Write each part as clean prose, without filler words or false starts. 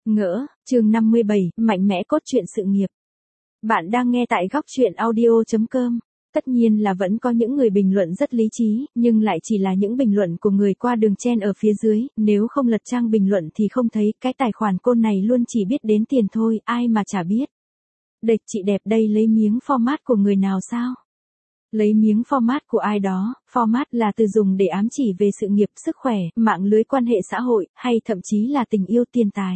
Ngỡ, chương 57, mạnh mẽ cốt truyện sự nghiệp. Bạn đang nghe tại góc truyện audio.com. Tất nhiên là vẫn có những người bình luận rất lý trí, nhưng lại chỉ là những bình luận của người qua đường chen ở phía dưới, nếu không lật trang bình luận thì không thấy, cái tài khoản côn này luôn chỉ biết đến tiền thôi, ai mà chả biết. Địch chị đẹp đây lấy miếng format của người nào sao? Lấy miếng format của ai đó, format là từ dùng để ám chỉ về sự nghiệp, sức khỏe, mạng lưới quan hệ xã hội, hay thậm chí là tình yêu tiền tài.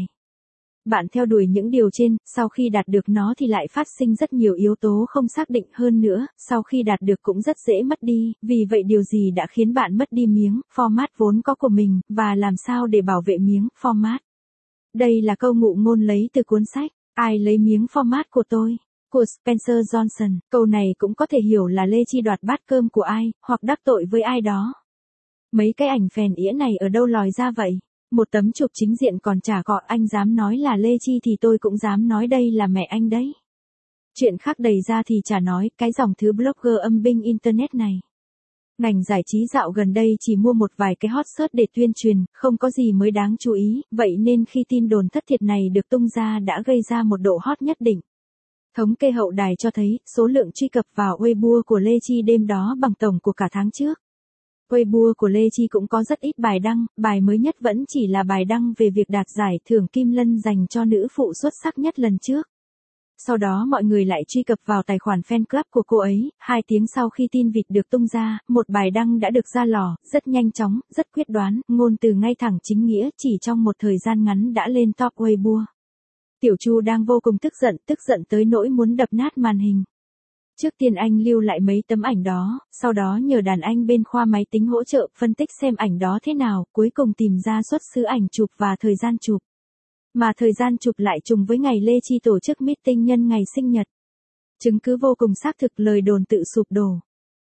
Bạn theo đuổi những điều trên, sau khi đạt được nó thì lại phát sinh rất nhiều yếu tố không xác định hơn nữa, sau khi đạt được cũng rất dễ mất đi, vì vậy điều gì đã khiến bạn mất đi miếng format vốn có của mình, và làm sao để bảo vệ miếng format? Đây là câu ngụ ngôn lấy từ cuốn sách Ai lấy miếng format của tôi? Của Spencer Johnson. Câu này cũng có thể hiểu là Lê Chi đoạt bát cơm của ai, hoặc đắc tội với ai đó. Mấy cái ảnh phèn ĩa này ở đâu lòi ra vậy? Một tấm chụp chính diện còn chả gọi, anh dám nói là Lê Chi thì tôi cũng dám nói đây là mẹ anh đấy. Chuyện khác đầy ra thì chả nói, cái dòng thứ blogger âm binh internet này. Ngành giải trí dạo gần đây chỉ mua một vài cái hot search để tuyên truyền, không có gì mới đáng chú ý, vậy nên khi tin đồn thất thiệt này được tung ra đã gây ra một độ hot nhất định. Thống kê hậu đài cho thấy, số lượng truy cập vào Weibo của Lê Chi đêm đó bằng tổng của cả tháng trước. Weibo của Lê Chi cũng có rất ít bài đăng, bài mới nhất vẫn chỉ là bài đăng về việc đạt giải thưởng Kim Lân dành cho nữ phụ xuất sắc nhất lần trước. Sau đó mọi người lại truy cập vào tài khoản fan club của cô ấy, 2 tiếng sau khi tin vịt được tung ra, một bài đăng đã được ra lò, rất nhanh chóng, rất quyết đoán, ngôn từ ngay thẳng chính nghĩa, chỉ trong một thời gian ngắn đã lên top Weibo. Tiểu Chu đang vô cùng tức giận tới nỗi muốn đập nát màn hình. Trước tiên anh lưu lại mấy tấm ảnh đó, sau đó nhờ đàn anh bên khoa máy tính hỗ trợ phân tích xem ảnh đó thế nào, cuối cùng tìm ra xuất xứ ảnh chụp và thời gian chụp. Mà thời gian chụp lại trùng với ngày Lê Chi tổ chức meeting nhân ngày sinh nhật. Chứng cứ vô cùng xác thực, lời đồn tự sụp đổ.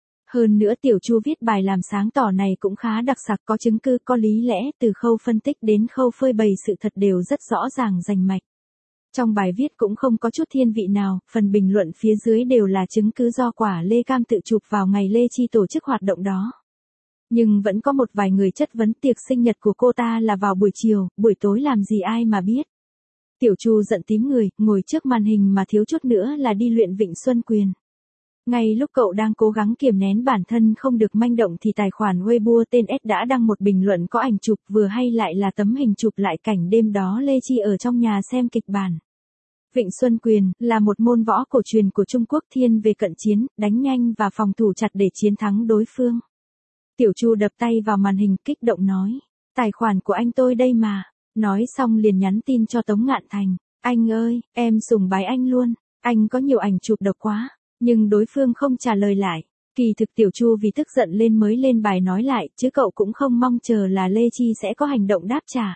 Hơn nữa Tiểu Chu viết bài làm sáng tỏ này cũng khá đặc sắc, có chứng cứ, có lý lẽ, từ khâu phân tích đến khâu phơi bày sự thật đều rất rõ ràng rành mạch. Trong bài viết cũng không có chút thiên vị nào, phần bình luận phía dưới đều là chứng cứ do quả Lê Cam tự chụp vào ngày Lê Chi tổ chức hoạt động đó. Nhưng vẫn có một vài người chất vấn tiệc sinh nhật của cô ta là vào buổi chiều, buổi tối làm gì ai mà biết. Tiểu Chu giận tím người, ngồi trước màn hình mà thiếu chút nữa là đi luyện Vịnh Xuân Quyền. Ngay lúc cậu đang cố gắng kiềm nén bản thân không được manh động thì tài khoản Weibo tên S đã đăng một bình luận có ảnh chụp, vừa hay lại là tấm hình chụp lại cảnh đêm đó Lê Chi ở trong nhà xem kịch bản. Vịnh Xuân Quyền là một môn võ cổ truyền của Trung Quốc thiên về cận chiến, đánh nhanh và phòng thủ chặt để chiến thắng đối phương. Tiểu Chu đập tay vào màn hình kích động nói, tài khoản của anh tôi đây mà. Nói xong liền nhắn tin cho Tống Ngạn Thành, anh ơi, em sùng bái anh luôn, anh có nhiều ảnh chụp độc quá. Nhưng đối phương không trả lời lại. Kỳ thực Tiểu Chu vì tức giận lên mới lên bài nói lại, chứ cậu cũng không mong chờ là Lê Chi sẽ có hành động đáp trả.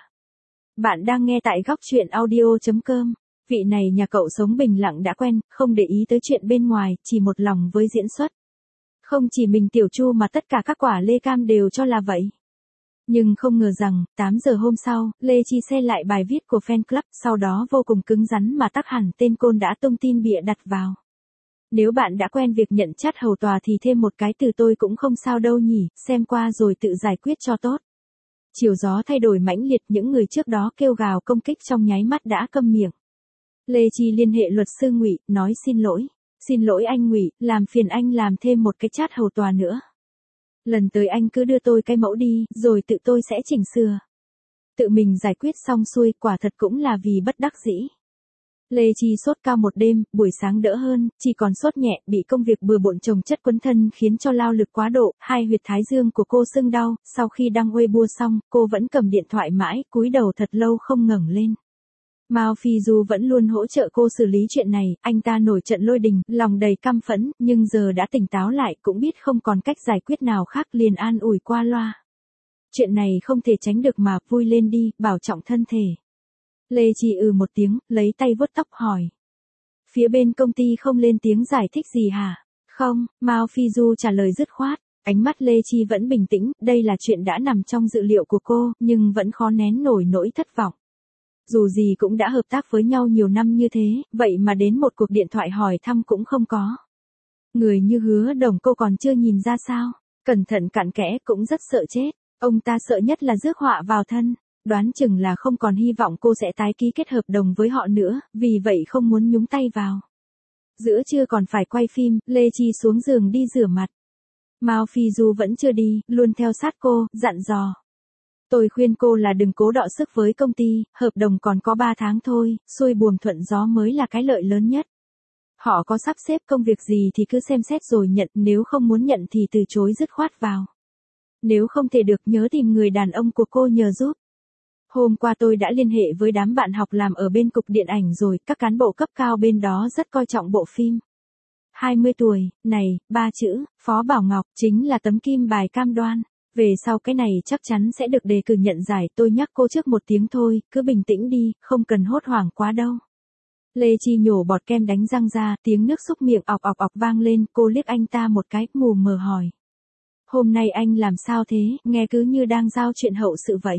Bạn đang nghe tại góc truyện audio.com. Vị này nhà cậu sống bình lặng đã quen, không để ý tới chuyện bên ngoài, chỉ một lòng với diễn xuất. Không chỉ mình Tiểu Chu mà tất cả các quả Lê Cam đều cho là vậy. Nhưng không ngờ rằng, 8 giờ hôm sau, Lê Chi xe lại bài viết của fan club, sau đó vô cùng cứng rắn mà tắc hẳn tên côn đã tung tin bịa đặt vào. Nếu bạn đã quen việc nhận chat hầu tòa thì thêm một cái từ tôi cũng không sao đâu nhỉ, xem qua rồi tự giải quyết cho tốt. Chiều gió thay đổi mãnh liệt, những người trước đó kêu gào công kích trong nháy mắt đã câm miệng. Lê Chi liên hệ luật sư Ngụy, nói xin lỗi anh Ngụy, làm phiền anh làm thêm một cái chat hầu tòa nữa. Lần tới anh cứ đưa tôi cái mẫu đi, rồi tự tôi sẽ chỉnh sửa. Tự mình giải quyết xong xuôi, quả thật cũng là vì bất đắc dĩ. Lê Chi sốt cao một đêm, buổi sáng đỡ hơn, chỉ còn sốt nhẹ, bị công việc bừa bộn chồng chất quấn thân khiến cho lao lực quá độ, hai huyệt thái dương của cô sưng đau, sau khi đăng Weibo xong, cô vẫn cầm điện thoại mãi, cúi đầu thật lâu không ngẩng lên. Mao Phi Du vẫn luôn hỗ trợ cô xử lý chuyện này, anh ta nổi trận lôi đình, lòng đầy căm phẫn, nhưng giờ đã tỉnh táo lại, cũng biết không còn cách giải quyết nào khác liền an ủi qua loa. Chuyện này không thể tránh được mà, vui lên đi, bảo trọng thân thể. Lê Chi một tiếng, lấy tay vuốt tóc hỏi. Phía bên công ty không lên tiếng giải thích gì hả? Không, Mao Phi Du trả lời dứt khoát. Ánh mắt Lê Chi vẫn bình tĩnh, đây là chuyện đã nằm trong dự liệu của cô, nhưng vẫn khó nén nổi nỗi thất vọng. Dù gì cũng đã hợp tác với nhau nhiều năm như thế, vậy mà đến một cuộc điện thoại hỏi thăm cũng không có. Người như Hứa Đồng cô còn chưa nhìn ra sao? Cẩn thận cặn kẽ cũng rất sợ chết. Ông ta sợ nhất là rước họa vào thân. đoán chừng là không còn hy vọng cô sẽ tái ký kết hợp đồng với họ nữa, vì vậy không muốn nhúng tay vào. Giữa trưa còn phải quay phim, Lê Chi xuống giường đi rửa mặt. Mao Phi Du vẫn chưa đi, luôn theo sát cô, dặn dò. Tôi khuyên cô là đừng cố đọ sức với công ty, hợp đồng còn có 3 tháng thôi, xuôi buồm thuận gió mới là cái lợi lớn nhất. Họ có sắp xếp công việc gì thì cứ xem xét rồi nhận, nếu không muốn nhận thì từ chối dứt khoát vào. Nếu không thể được nhớ tìm người đàn ông của cô nhờ giúp. Hôm qua tôi đã liên hệ với đám bạn học làm ở bên cục điện ảnh rồi, các cán bộ cấp cao bên đó rất coi trọng bộ phim. 20 tuổi, này, 3 chữ, Phó Bảo Ngọc, chính là tấm kim bài cam đoan. Về sau cái này chắc chắn sẽ được đề cử nhận giải, tôi nhắc cô trước một tiếng thôi, cứ bình tĩnh đi, không cần hốt hoảng quá đâu. Lê Chi nhổ bọt kem đánh răng ra, tiếng nước xúc miệng ọc ọc ọc vang lên, cô liếc anh ta một cái, mù mờ hỏi. Hôm nay anh làm sao thế, nghe cứ như đang giao chuyện hậu sự vậy.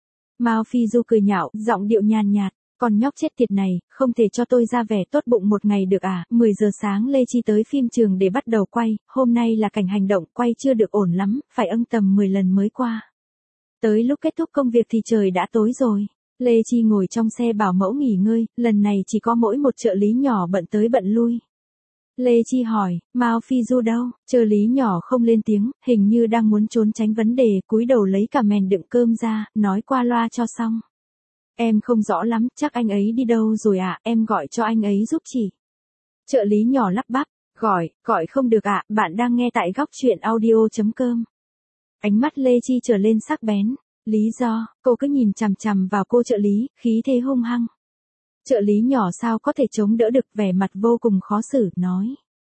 Mao Phi Du cười nhạo, giọng điệu nhàn nhạt, còn nhóc chết tiệt này, không thể cho tôi ra vẻ tốt bụng một ngày được à, 10 giờ sáng Lê Chi tới phim trường để bắt đầu quay, hôm nay là cảnh hành động, quay chưa được ổn lắm, phải âm tầm 10 lần mới qua. Tới lúc kết thúc công việc thì trời đã tối rồi. Lê Chi ngồi trong xe bảo mẫu nghỉ ngơi, lần này chỉ có mỗi một trợ lý nhỏ bận tới bận lui. Lê Chi hỏi, Mao Phi Du đâu? Trợ lý nhỏ không lên tiếng, hình như đang muốn trốn tránh vấn đề, cúi đầu lấy cả mền đựng cơm ra, nói qua loa cho xong. Em không rõ lắm, chắc anh ấy đi đâu rồi ạ, em gọi cho anh ấy giúp chỉ. Trợ lý nhỏ lắp bắp, gọi không được ạ, bạn đang nghe tại góc truyện audio.com. Ánh mắt Lê Chi trở lên sắc bén. Lý do, cô cứ nhìn chằm chằm vào cô trợ lý, khí thế hung hăng. Trợ lý nhỏ sao có thể chống đỡ được, vẻ mặt vô cùng khó xử, nói.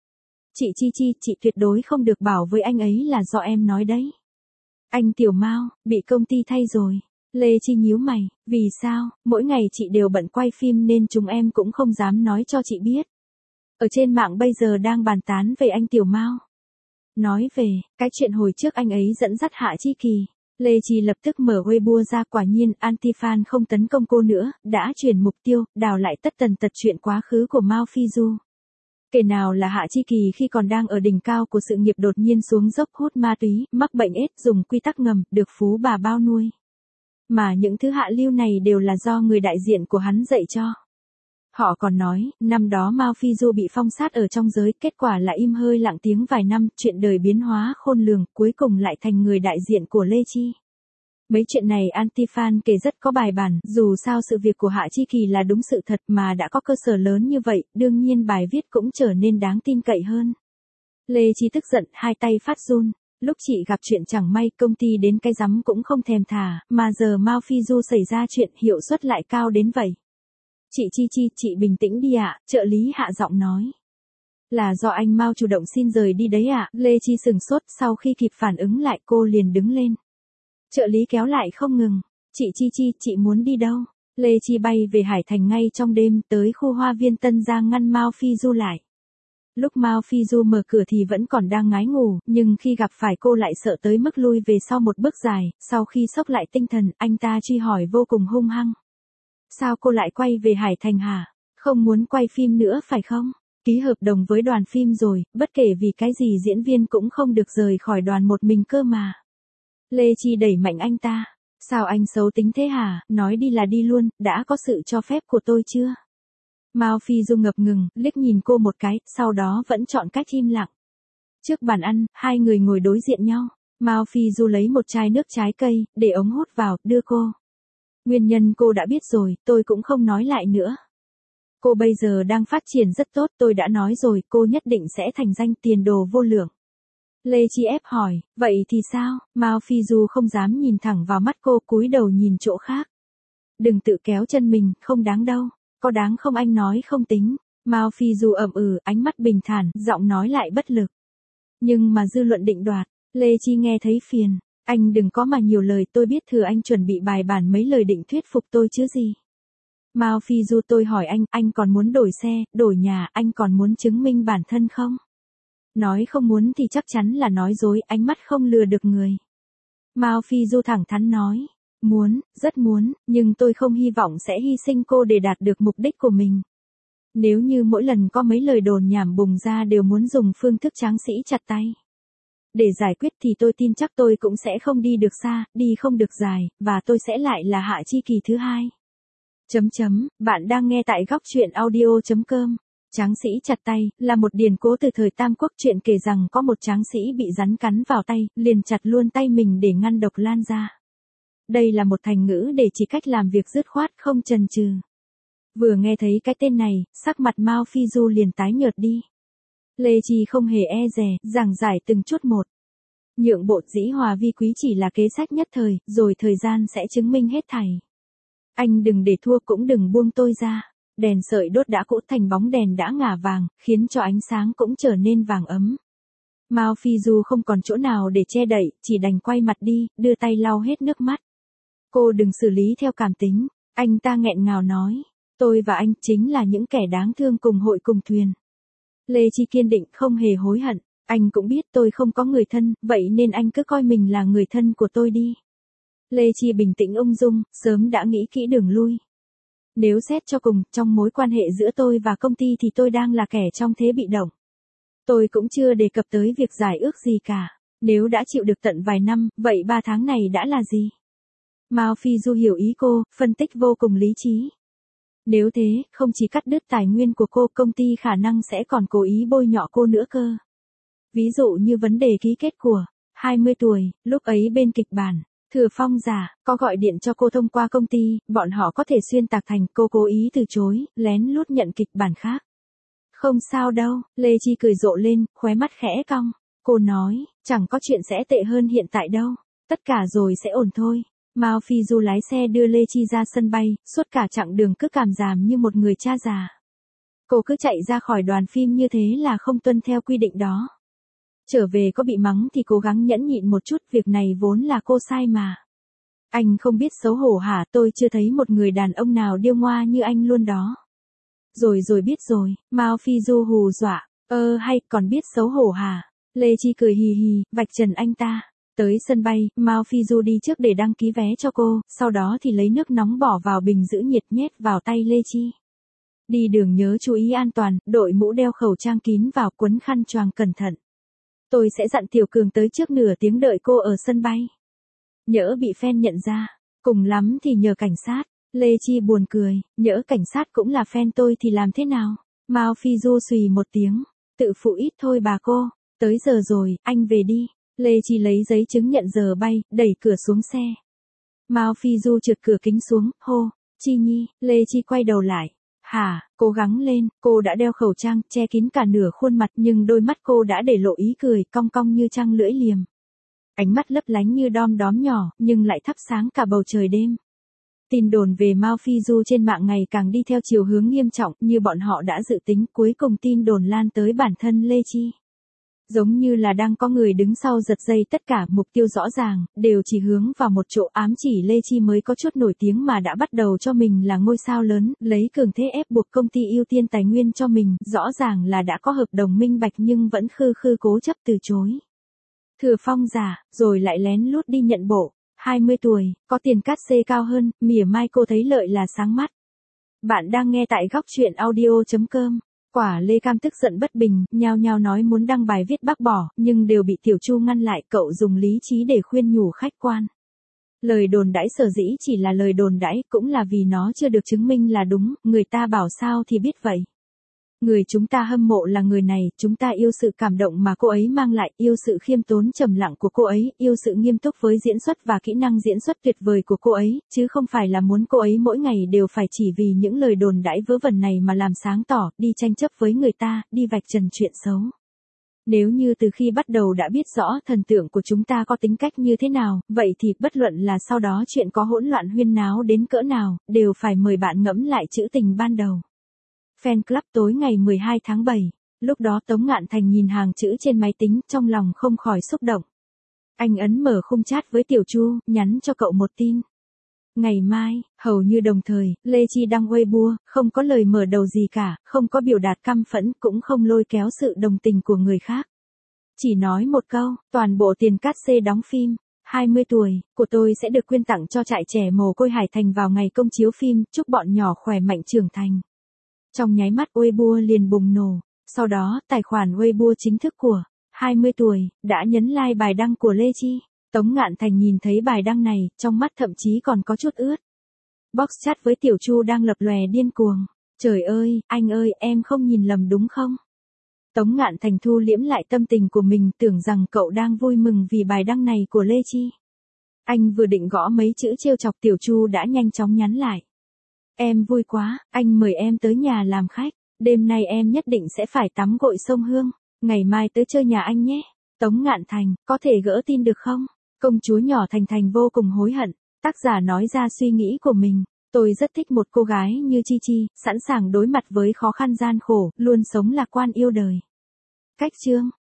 Chị Chi, chị tuyệt đối không được bảo với anh ấy là do em nói đấy. Anh Tiểu Mao, bị công ty thay rồi. Lê Chi nhíu mày, vì sao, mỗi ngày chị đều bận quay phim nên chúng em cũng không dám nói cho chị biết. Ở trên mạng bây giờ đang bàn tán về anh Tiểu Mao. Nói về, cái chuyện hồi trước anh ấy dẫn dắt Hạ Chi Kỳ. Lê Chi lập tức mở Weibo ra, quả nhiên anti-fan không tấn công cô nữa, đã chuyển mục tiêu, đào lại tất tần tật chuyện quá khứ của Mao Phi Du. Kể nào là Hạ Chi Kỳ khi còn đang ở đỉnh cao của sự nghiệp đột nhiên xuống dốc, hút ma túy, mắc bệnh AIDS, dùng quy tắc ngầm, được phú bà bao nuôi. Mà những thứ hạ lưu này đều là do người đại diện của hắn dạy cho. Họ còn nói, năm đó Mao Phi Du bị phong sát ở trong giới, kết quả là im hơi lặng tiếng vài năm, chuyện đời biến hóa khôn lường, cuối cùng lại thành người đại diện của Lê Chi. Mấy chuyện này anti-fan kể rất có bài bản, dù sao sự việc của Hạ Chi Kỳ là đúng sự thật mà đã có cơ sở lớn như vậy, đương nhiên bài viết cũng trở nên đáng tin cậy hơn. Lê Chi tức giận, hai tay phát run. Lúc chị gặp chuyện chẳng may, công ty đến cái rắm cũng không thèm thả, mà giờ Mao Phi Du xảy ra chuyện, hiệu suất lại cao đến vậy. Chị Chi, chị bình tĩnh đi ạ, trợ lý hạ giọng nói. Là do anh Mao chủ động xin rời đi đấy ạ, Lê Chi sừng sốt, sau khi kịp phản ứng lại cô liền đứng lên. Trợ lý kéo lại không ngừng. Chị Chi, chị muốn đi đâu? Lê Chi bay về Hải Thành ngay trong đêm, tới khu hoa viên Tân Giang ngăn Mao Phi Du lại. Lúc Mao Phi Du mở cửa thì vẫn còn đang ngái ngủ, nhưng khi gặp phải cô lại sợ tới mức lui về sau một bước dài, sau khi xốc lại tinh thần, anh ta truy hỏi vô cùng hung hăng. Sao cô lại quay về Hải Thành hả? Không muốn quay phim nữa phải không? Ký hợp đồng với đoàn phim rồi, bất kể vì cái gì diễn viên cũng không được rời khỏi đoàn một mình cơ mà. Lê Chi đẩy mạnh anh ta. Sao anh xấu tính thế hả? Nói đi là đi luôn, đã có sự cho phép của tôi chưa? Mao Phi Du ngập ngừng, liếc nhìn cô một cái, sau đó vẫn chọn cách im lặng. Trước bàn ăn, hai người ngồi đối diện nhau. Mao Phi Du lấy một chai nước trái cây, để ống hút vào, đưa cô. Nguyên nhân cô đã biết rồi, tôi cũng không nói lại nữa. Cô bây giờ đang phát triển rất tốt, tôi đã nói rồi, cô nhất định sẽ thành danh, tiền đồ vô lượng. Lê Chi ép hỏi, vậy thì sao? Mao Phi Du không dám nhìn thẳng vào mắt cô, cúi đầu nhìn chỗ khác. Đừng tự kéo chân mình, không đáng đâu. Có đáng không, anh nói không tính. Mao Phi Du ậm ánh mắt bình thản, giọng nói lại bất lực. Nhưng mà dư luận định đoạt, Lê Chi nghe thấy phiền. Anh đừng có mà nhiều lời, tôi biết thừa anh chuẩn bị bài bản mấy lời định thuyết phục tôi chứ gì. Mao Phi Du, tôi hỏi anh còn muốn đổi xe, đổi nhà, anh còn muốn chứng minh bản thân không? Nói không muốn thì chắc chắn là nói dối, ánh mắt không lừa được người. Mao Phi Du thẳng thắn nói. Muốn, rất muốn, nhưng tôi không hy vọng sẽ hy sinh cô để đạt được mục đích của mình. Nếu như mỗi lần có mấy lời đồn nhảm bùng ra đều muốn dùng phương thức tráng sĩ chặt tay. Để giải quyết thì tôi tin chắc tôi cũng sẽ không đi được xa, đi không được dài, và tôi sẽ lại là Hạ Chi Kỳ thứ hai. Bạn đang nghe tại góc truyện audio.com. Tráng sĩ chặt tay, là một điển cố từ thời Tam Quốc. Chuyện kể rằng có một tráng sĩ bị rắn cắn vào tay, liền chặt luôn tay mình để ngăn độc lan ra. Đây là một thành ngữ để chỉ cách làm việc dứt khoát không chần chừ. Vừa nghe thấy cái tên này, sắc mặt Mao Phi Du liền tái nhợt đi. Lê Chi không hề e dè, giảng giải từng chút một. Nhượng bộ dĩ hòa vi quý chỉ là kế sách nhất thời, rồi thời gian sẽ chứng minh hết thảy. Anh đừng để thua cũng đừng buông tôi ra. Đèn sợi đốt đã cũ thành bóng đèn đã ngả vàng, khiến cho ánh sáng cũng trở nên vàng ấm. Mao Phi Du không còn chỗ nào để che đậy, chỉ đành quay mặt đi, đưa tay lau hết nước mắt. Cô đừng xử lý theo cảm tính, anh ta nghẹn ngào nói. Tôi và anh chính là những kẻ đáng thương cùng hội cùng thuyền. Lê Chi kiên định không hề hối hận. Anh cũng biết tôi không có người thân, vậy nên anh cứ coi mình là người thân của tôi đi. Lê Chi bình tĩnh ung dung, sớm đã nghĩ kỹ đường lui. Nếu xét cho cùng, trong mối quan hệ giữa tôi và công ty thì tôi đang là kẻ trong thế bị động. Tôi cũng chưa đề cập tới việc giải ước gì cả. Nếu đã chịu được tận vài năm, vậy 3 tháng này đã là gì? Mao Phi Du hiểu ý cô, phân tích vô cùng lý trí. Nếu thế, không chỉ cắt đứt tài nguyên của cô, công ty khả năng sẽ còn cố ý bôi nhọ cô nữa cơ. Ví dụ như vấn đề ký kết của 20 tuổi, lúc ấy bên kịch bản, Thừa Phong giả, có gọi điện cho cô thông qua công ty, bọn họ có thể xuyên tạc thành cô cố ý từ chối, lén lút nhận kịch bản khác. Không sao đâu, Lê Chi cười rộ lên, khóe mắt khẽ cong. Cô nói, chẳng có chuyện sẽ tệ hơn hiện tại đâu, tất cả rồi sẽ ổn thôi. Mao Phi Du lái xe đưa Lê Chi ra sân bay, suốt cả chặng đường cứ cảm giảm như một người cha già. Cô cứ chạy ra khỏi đoàn phim như thế là không tuân theo quy định đó. Trở về có bị mắng thì cố gắng nhẫn nhịn một chút, việc này vốn là cô sai mà. Anh không biết xấu hổ hả? Tôi chưa thấy một người đàn ông nào điêu ngoa như anh luôn đó. Rồi biết rồi, Mao Phi Du hù dọa. Hay còn biết xấu hổ hả? Lê Chi cười hì hì, vạch trần anh ta. Tới sân bay, Mao Phi Du đi trước để đăng ký vé cho cô, sau đó thì lấy nước nóng bỏ vào bình giữ nhiệt nhét vào tay Lê Chi. Đi đường nhớ chú ý an toàn, đội mũ đeo khẩu trang kín vào, quấn khăn choàng cẩn thận. Tôi sẽ dặn Tiểu Cường tới trước nửa tiếng đợi cô ở sân bay. Nhỡ bị fan nhận ra, cùng lắm thì nhờ cảnh sát. Lê Chi buồn cười, nhỡ cảnh sát cũng là fan tôi thì làm thế nào? Mao Phi Du xùy một tiếng, tự phụ ít thôi bà cô, tới giờ rồi, anh về đi. Lê Chi lấy giấy chứng nhận giờ bay, đẩy cửa xuống xe. Mao Phi Du trượt cửa kính xuống, hô, Chi Nhi. Lê Chi quay đầu lại. Hả, cố gắng lên, cô đã đeo khẩu trang, che kín cả nửa khuôn mặt nhưng đôi mắt cô đã để lộ ý cười, cong cong như trăng lưỡi liềm. Ánh mắt lấp lánh như đom đóm nhỏ, nhưng lại thắp sáng cả bầu trời đêm. Tin đồn về Mao Phi Du trên mạng ngày càng đi theo chiều hướng nghiêm trọng, như bọn họ đã dự tính, cuối cùng tin đồn lan tới bản thân Lê Chi. Giống như là đang có người đứng sau giật dây, tất cả mục tiêu rõ ràng, đều chỉ hướng vào một chỗ, ám chỉ Lê Chi mới có chút nổi tiếng mà đã bắt đầu cho mình là ngôi sao lớn, lấy cường thế ép buộc công ty ưu tiên tài nguyên cho mình, rõ ràng là đã có hợp đồng minh bạch nhưng vẫn khư khư cố chấp từ chối. Thừa Phong giả, rồi lại lén lút đi nhận bộ, 20 tuổi, có tiền cát xê cao hơn, mỉa mai cô thấy lợi là sáng mắt. Bạn đang nghe tại góc truyện audio.com. Quả Lê Cam tức giận bất bình, nhao nhao nói muốn đăng bài viết bác bỏ, nhưng đều bị Tiểu Chu ngăn lại, cậu dùng lý trí để khuyên nhủ khách quan. Lời đồn đãi sở dĩ chỉ là lời đồn đãi, cũng là vì nó chưa được chứng minh là đúng, người ta bảo sao thì biết vậy. Người chúng ta hâm mộ là người này, chúng ta yêu sự cảm động mà cô ấy mang lại, yêu sự khiêm tốn trầm lặng của cô ấy, yêu sự nghiêm túc với diễn xuất và kỹ năng diễn xuất tuyệt vời của cô ấy, chứ không phải là muốn cô ấy mỗi ngày đều phải chỉ vì những lời đồn đãi vớ vẩn này mà làm sáng tỏ, đi tranh chấp với người ta, đi vạch trần chuyện xấu. Nếu như từ khi bắt đầu đã biết rõ thần tượng của chúng ta có tính cách như thế nào, vậy thì bất luận là sau đó chuyện có hỗn loạn huyên náo đến cỡ nào, đều phải mời bạn ngẫm lại chữ tình ban đầu. Fan club tối ngày 12 tháng 7, lúc đó Tống Ngạn Thành nhìn hàng chữ trên máy tính, trong lòng không khỏi xúc động. Anh ấn mở khung chat với Tiểu Chu, nhắn cho cậu một tin. Ngày mai, hầu như đồng thời, Lê Chi đăng Weibo, không có lời mở đầu gì cả, không có biểu đạt căm phẫn, cũng không lôi kéo sự đồng tình của người khác. Chỉ nói một câu, toàn bộ tiền cát xê đóng phim, 20 tuổi, của tôi sẽ được quyên tặng cho trại trẻ mồ côi Hải Thành vào ngày công chiếu phim, chúc bọn nhỏ khỏe mạnh trưởng thành. Trong nháy mắt Weibo liền bùng nổ, sau đó tài khoản Weibo chính thức của 20 tuổi, đã nhấn like bài đăng của Lê Chi. Tống Ngạn Thành nhìn thấy bài đăng này, trong mắt thậm chí còn có chút ướt. Box chat với Tiểu Chu đang lập lòe điên cuồng. Trời ơi, anh ơi, em không nhìn lầm đúng không? Tống Ngạn Thành thu liễm lại tâm tình của mình, tưởng rằng cậu đang vui mừng vì bài đăng này của Lê Chi. Anh vừa định gõ mấy chữ trêu chọc Tiểu Chu đã nhanh chóng nhắn lại. Em vui quá, anh mời em tới nhà làm khách. Đêm nay em nhất định sẽ phải tắm gội sông Hương. Ngày mai tới chơi nhà anh nhé. Tống Ngạn Thành, có thể gỡ tin được không? Công chúa nhỏ Thành Thành vô cùng hối hận. Tác giả nói ra suy nghĩ của mình. Tôi rất thích một cô gái như Chi Chi, sẵn sàng đối mặt với khó khăn gian khổ, luôn sống lạc quan yêu đời. Cách chương